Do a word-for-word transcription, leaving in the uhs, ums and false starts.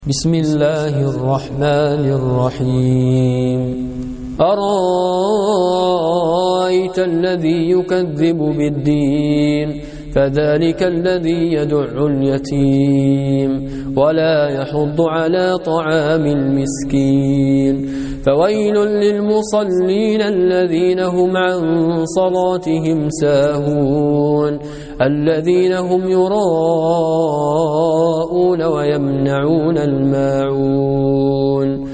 بسم الله الرحمن الرحيم أرأيت الذي يكذب بالدين فذلك الذي يدع اليتيم ولا يحض على طعام المسكين فويل للمصلين الذين هم عن صلاتهم ساهون الذين هم يراءون ويمنعون الماعون